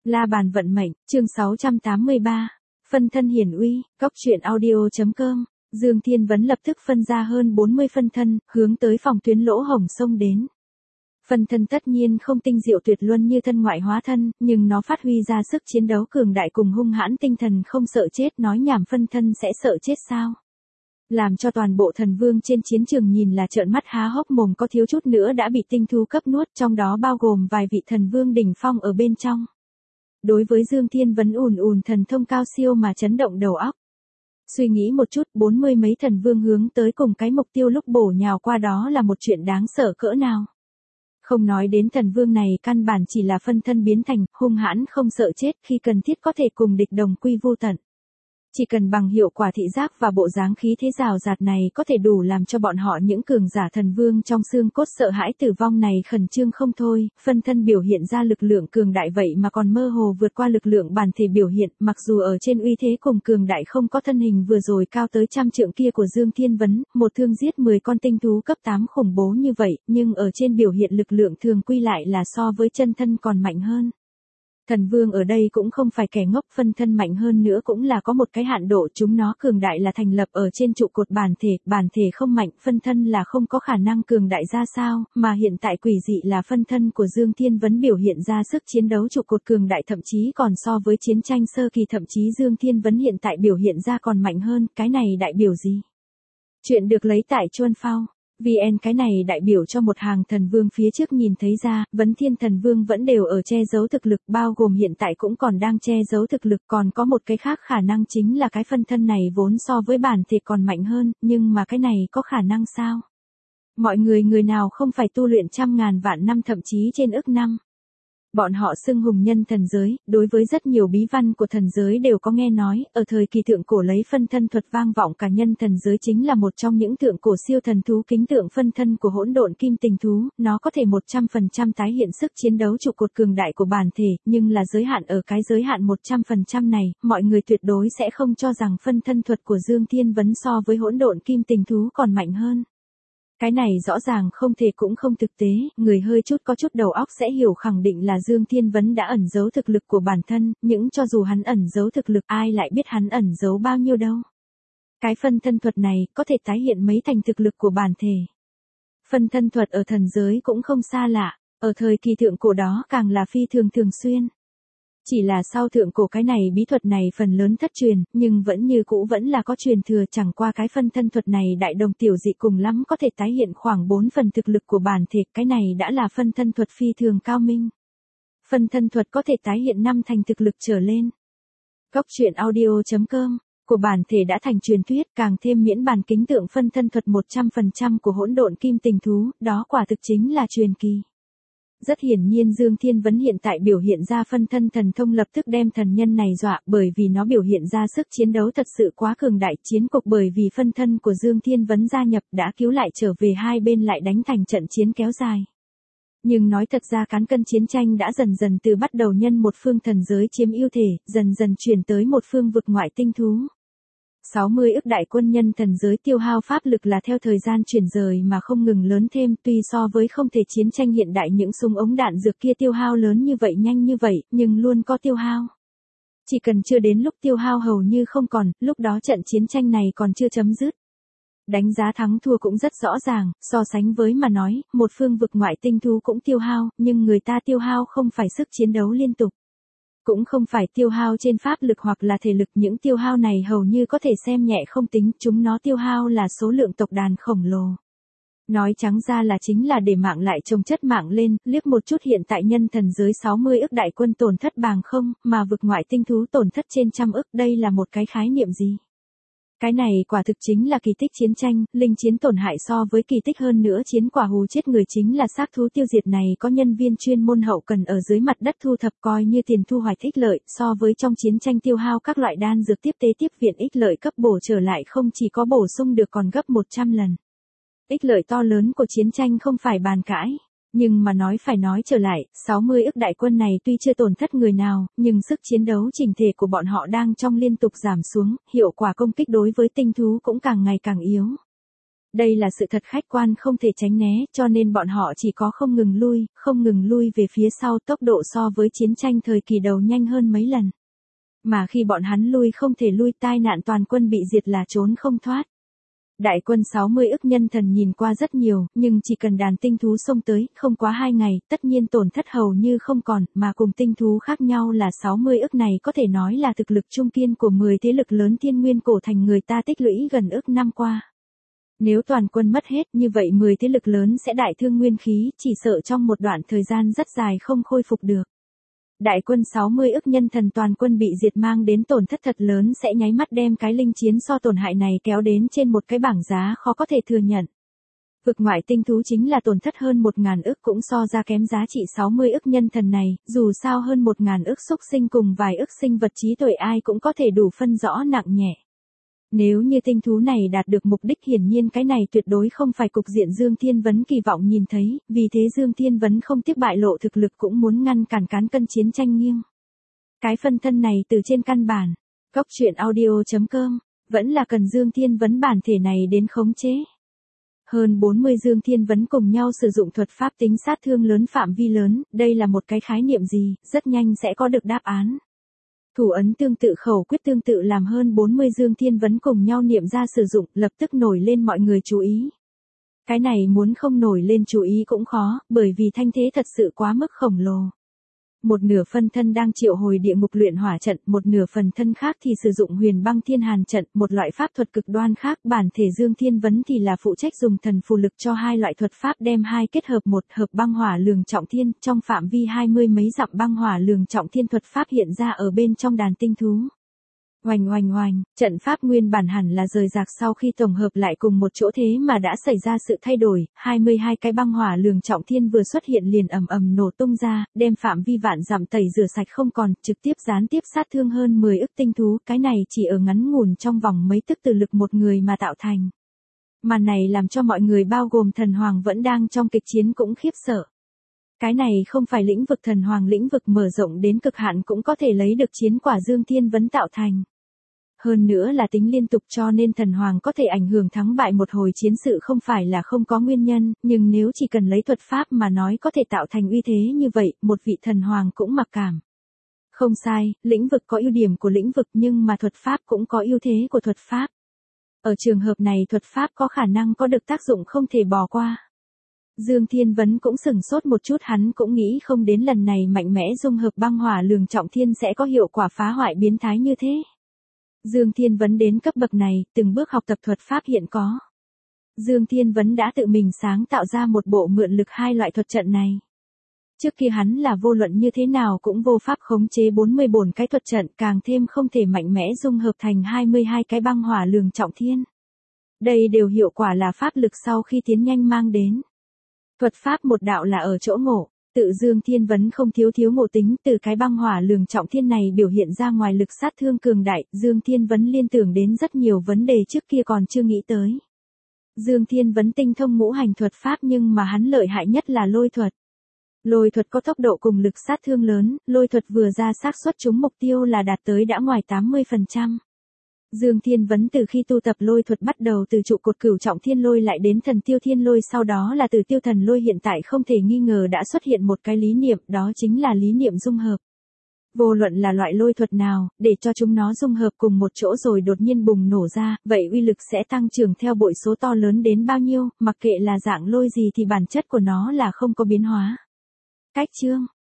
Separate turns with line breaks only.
La bàn vận mệnh, chương 683. Phân thân hiển uy, góc truyện audio.com. Dương Thiên Vấn lập tức phân ra hơn 40 phân thân, hướng tới phòng tuyến lỗ hổng xông đến. Phân thân tất nhiên không tinh diệu tuyệt luân như thân ngoại hóa thân, nhưng nó phát huy ra sức chiến đấu cường đại cùng hung hãn tinh thần không sợ chết. Nói nhảm phân thân sẽ sợ chết sao? Làm cho toàn bộ thần vương trên chiến trường nhìn là trợn mắt há hốc mồm, có thiếu chút nữa đã bị tinh thú cấp nuốt, trong đó bao gồm vài vị thần vương đỉnh phong ở bên trong. Đối với Dương Thiên Vấn ùn thần thông cao siêu mà chấn động đầu óc. Suy nghĩ một chút, 40 mấy thần vương hướng tới cùng cái mục tiêu lúc bổ nhào qua đó là một chuyện đáng sợ cỡ nào. Không nói đến thần vương này căn bản chỉ là phân thân biến thành, hung hãn không sợ chết, khi cần thiết có thể cùng địch đồng quy vô tận. Chỉ cần bằng hiệu quả thị giác và bộ dáng khí thế rào rạt này có thể đủ làm cho bọn họ những cường giả thần vương trong xương cốt sợ hãi tử vong này khẩn trương không thôi. Phân thân biểu hiện ra lực lượng cường đại vậy mà còn mơ hồ vượt qua lực lượng bản thể biểu hiện, mặc dù ở trên uy thế cùng cường đại không có thân hình vừa rồi cao tới 100 trượng kia của Dương Thiên Vấn, một thương giết 10 con tinh thú cấp 8 khủng bố như vậy, nhưng ở trên biểu hiện lực lượng thường quy lại là so với chân thân còn mạnh hơn. Thần vương ở đây cũng không phải kẻ ngốc, phân thân mạnh hơn nữa cũng là có một cái hạn độ, chúng nó cường đại là thành lập ở trên trụ cột bản thể không mạnh, phân thân là không có khả năng cường đại ra sao, mà hiện tại quỷ dị là phân thân của Dương Thiên Vấn biểu hiện ra sức chiến đấu trụ cột cường đại, thậm chí còn so với chiến tranh sơ kỳ, thậm chí Dương Thiên Vấn hiện tại biểu hiện ra còn mạnh hơn, cái này đại biểu gì? Chuyện được lấy tại Chuân Phao. VN cái này đại biểu cho một hàng thần vương phía trước nhìn thấy ra, Vấn Thiên thần vương vẫn đều ở che giấu thực lực, bao gồm hiện tại cũng còn đang che giấu thực lực, còn có một cái khác khả năng chính là cái phân thân này vốn so với bản thể còn mạnh hơn, nhưng mà cái này có khả năng sao? Mọi người nào không phải tu luyện trăm ngàn vạn năm thậm chí trên ức năm. Bọn họ xưng hùng nhân thần giới, đối với rất nhiều bí văn của thần giới đều có nghe nói, ở thời kỳ thượng cổ lấy phân thân thuật vang vọng cả nhân thần giới chính là một trong những thượng cổ siêu thần thú kính tượng phân thân của hỗn độn kim tình thú, nó có thể 100% tái hiện sức chiến đấu trụ cột cường đại của bản thể, nhưng là giới hạn ở cái giới hạn 100% này, mọi người tuyệt đối sẽ không cho rằng phân thân thuật của Dương Thiên Vấn so với hỗn độn kim tình thú còn mạnh hơn. Cái này rõ ràng không thể cũng không thực tế, người hơi chút có chút đầu óc sẽ hiểu khẳng định là Dương Thiên Vấn đã ẩn giấu thực lực của bản thân, nhưng cho dù hắn ẩn giấu thực lực ai lại biết hắn ẩn giấu bao nhiêu đâu. Cái phân thân thuật này có thể tái hiện mấy thành thực lực của bản thể. Phân thân thuật ở thần giới cũng không xa lạ, ở thời kỳ thượng cổ đó càng là phi thường xuyên. Chỉ là sau thượng cổ cái này bí thuật này phần lớn thất truyền, nhưng vẫn như cũ vẫn là có truyền thừa, chẳng qua cái phân thân thuật này đại đồng tiểu dị cùng lắm có thể tái hiện khoảng 4 phần thực lực của bản thể, cái này đã là phân thân thuật phi thường cao minh. Phân thân thuật có thể tái hiện 5 thành thực lực trở lên. Góc truyện audio.com của bản thể đã thành truyền thuyết, càng thêm miễn bàn kính tượng phân thân thuật 100% của hỗn độn kim tình thú, đó quả thực chính là truyền kỳ. Rất hiển nhiên Dương Thiên Vấn hiện tại biểu hiện ra phân thân thần thông lập tức đem thần nhân này dọa, bởi vì nó biểu hiện ra sức chiến đấu thật sự quá cường đại, chiến cục bởi vì phân thân của Dương Thiên Vấn gia nhập đã cứu lại trở về, hai bên lại đánh thành trận chiến kéo dài. Nhưng nói thật ra cán cân chiến tranh đã dần từ bắt đầu nhân một phương thần giới chiếm ưu thể, dần chuyển tới một phương vực ngoại tinh thú. 60 ức đại quân nhân thần giới tiêu hao pháp lực là theo thời gian chuyển rời mà không ngừng lớn thêm, tuy so với không thể chiến tranh hiện đại những súng ống đạn dược kia tiêu hao lớn như vậy nhanh như vậy, nhưng luôn có tiêu hao. Chỉ cần chưa đến lúc tiêu hao hầu như không còn, lúc đó trận chiến tranh này còn chưa chấm dứt. Đánh giá thắng thua cũng rất rõ ràng, so sánh với mà nói, một phương vực ngoại tinh thú cũng tiêu hao, nhưng người ta tiêu hao không phải sức chiến đấu liên tục. Cũng không phải tiêu hao trên pháp lực hoặc là thể lực, những tiêu hao này hầu như có thể xem nhẹ không tính, chúng nó tiêu hao là số lượng tộc đàn khổng lồ. Nói trắng ra là chính là để mạng lại chồng chất mạng lên, liếc một chút hiện tại nhân thần giới 60 ức đại quân tổn thất bằng không, mà vực ngoại tinh thú tổn thất trên 100 ức, đây là một cái khái niệm gì? Cái này quả thực chính là kỳ tích chiến tranh, linh chiến tổn hại so với kỳ tích hơn nữa, chiến quả hù chết người chính là xác thú tiêu diệt này có nhân viên chuyên môn hậu cần ở dưới mặt đất thu thập coi như tiền thu hoạch ích lợi, so với trong chiến tranh tiêu hao các loại đan dược tiếp tế tiếp viện ích lợi cấp bổ trở lại không chỉ có bổ sung được còn gấp 100 lần. Ích lợi to lớn của chiến tranh không phải bàn cãi. Nhưng mà phải nói trở lại, 60 ức đại quân này tuy chưa tổn thất người nào, nhưng sức chiến đấu chỉnh thể của bọn họ đang trong liên tục giảm xuống, hiệu quả công kích đối với tinh thú cũng càng ngày càng yếu. Đây là sự thật khách quan không thể tránh né, cho nên bọn họ chỉ có không ngừng lui về phía sau, tốc độ so với chiến tranh thời kỳ đầu nhanh hơn mấy lần. Mà khi bọn hắn lui không thể lui, tai nạn toàn quân bị diệt là trốn không thoát. Đại quân 60 ức nhân thần nhìn qua rất nhiều, nhưng chỉ cần đàn tinh thú xông tới, không quá 2 ngày, tất nhiên tổn thất hầu như không còn, mà cùng tinh thú khác nhau là 60 ức này có thể nói là thực lực trung kiên của 10 thế lực lớn Thiên Nguyên cổ thành người ta tích lũy gần ức năm qua. Nếu toàn quân mất hết như vậy 10 thế lực lớn sẽ đại thương nguyên khí, chỉ sợ trong một đoạn thời gian rất dài không khôi phục được. Đại quân 60 ức nhân thần toàn quân bị diệt mang đến tổn thất thật lớn sẽ nháy mắt đem cái linh chiến so tổn hại này kéo đến trên một cái bảng giá khó có thể thừa nhận. Vực ngoại tinh thú chính là tổn thất hơn 1.000 ức cũng so ra kém giá trị 60 ức nhân thần này, dù sao hơn 1.000 ức xúc sinh cùng vài ức sinh vật trí tuệ ai cũng có thể đủ phân rõ nặng nhẹ. Nếu như tinh thú này đạt được mục đích hiển nhiên cái này tuyệt đối không phải cục diện Dương Thiên Vấn kỳ vọng nhìn thấy, vì thế Dương Thiên Vấn không tiếc bại lộ thực lực cũng muốn ngăn cản cán cân chiến tranh nghiêng. Cái phân thân này từ trên căn bản, Cốc Truyện Audio.com, vẫn là cần Dương Thiên Vấn bản thể này đến khống chế. Hơn 40 Dương Thiên Vấn cùng nhau sử dụng thuật pháp tính sát thương lớn phạm vi lớn, đây là một cái khái niệm gì, rất nhanh sẽ có được đáp án. Thủ ấn tương tự khẩu quyết tương tự làm hơn 40 Dương Thiên Vấn cùng nhau niệm ra sử dụng, lập tức nổi lên mọi người chú ý. Cái này muốn không nổi lên chú ý cũng khó, bởi vì thanh thế thật sự quá mức khổng lồ. Một nửa phân thân đang triệu hồi địa ngục luyện hỏa trận, một nửa phần thân khác thì sử dụng huyền băng thiên hàn trận, một loại pháp thuật cực đoan khác, bản thể Dương Thiên Vấn thì là phụ trách dùng thần phù lực cho hai loại thuật pháp đem hai kết hợp, một hợp băng hỏa lường trọng thiên, trong phạm vi 20 mấy dặm băng hỏa lường trọng thiên thuật pháp hiện ra ở bên trong đàn tinh thú. Oanh, trận pháp nguyên bản hẳn là rời rạc sau khi tổng hợp lại cùng một chỗ thế mà đã xảy ra sự thay đổi, 22 cái băng hỏa lường trọng thiên vừa xuất hiện liền ầm nổ tung ra, đem phạm vi vạn dặm tẩy rửa sạch không còn, trực tiếp gián tiếp sát thương hơn 10 ức tinh thú, cái này chỉ ở ngắn ngủn trong vòng mấy tức từ lực một người mà tạo thành. Màn này làm cho mọi người bao gồm thần hoàng vẫn đang trong kịch chiến cũng khiếp sợ. Cái này không phải lĩnh vực thần hoàng, lĩnh vực mở rộng đến cực hạn cũng có thể lấy được chiến quả Dương Thiên Vấn tạo thành. Hơn nữa là tính liên tục cho nên thần hoàng có thể ảnh hưởng thắng bại một hồi chiến sự không phải là không có nguyên nhân, nhưng nếu chỉ cần lấy thuật pháp mà nói có thể tạo thành uy thế như vậy, một vị thần hoàng cũng mặc cảm. Không sai, lĩnh vực có ưu điểm của lĩnh vực nhưng mà thuật pháp cũng có ưu thế của thuật pháp. Ở trường hợp này thuật pháp có khả năng có được tác dụng không thể bỏ qua. Dương Thiên Vấn cũng sửng sốt một chút, hắn cũng nghĩ không đến lần này mạnh mẽ dung hợp băng hỏa lường trọng thiên sẽ có hiệu quả phá hoại biến thái như thế. Dương Thiên Vấn đến cấp bậc này, từng bước học tập thuật pháp hiện có. Dương Thiên Vấn đã tự mình sáng tạo ra một bộ mượn lực hai loại thuật trận này. Trước kia hắn là vô luận như thế nào cũng vô pháp khống chế 44 cái thuật trận, càng thêm không thể mạnh mẽ dung hợp thành 22 cái băng hỏa lường trọng thiên. Đây đều hiệu quả là pháp lực sau khi tiến nhanh mang đến. Thuật pháp một đạo là ở chỗ ngộ, tự Dương Thiên Vấn không thiếu ngộ tính, từ cái băng hỏa lường trọng thiên này biểu hiện ra ngoài lực sát thương cường đại, Dương Thiên Vấn liên tưởng đến rất nhiều vấn đề trước kia còn chưa nghĩ tới. Dương Thiên Vấn tinh thông ngũ hành thuật pháp nhưng mà hắn lợi hại nhất là lôi thuật. Lôi thuật có tốc độ cùng lực sát thương lớn, lôi thuật vừa ra xác suất trúng mục tiêu là đạt tới đã ngoài 80%. Dương Thiên Vấn từ khi tu tập lôi thuật bắt đầu từ trụ cột cửu trọng thiên lôi lại đến thần tiêu thiên lôi, sau đó là từ tiêu thần lôi, hiện tại không thể nghi ngờ đã xuất hiện một cái lý niệm, đó chính là lý niệm dung hợp. Vô luận là loại lôi thuật nào, để cho chúng nó dung hợp cùng một chỗ rồi đột nhiên bùng nổ ra, vậy uy lực sẽ tăng trưởng theo bội số to lớn đến bao nhiêu, mặc kệ là dạng lôi gì thì bản chất của nó là không có biến hóa. Cách chương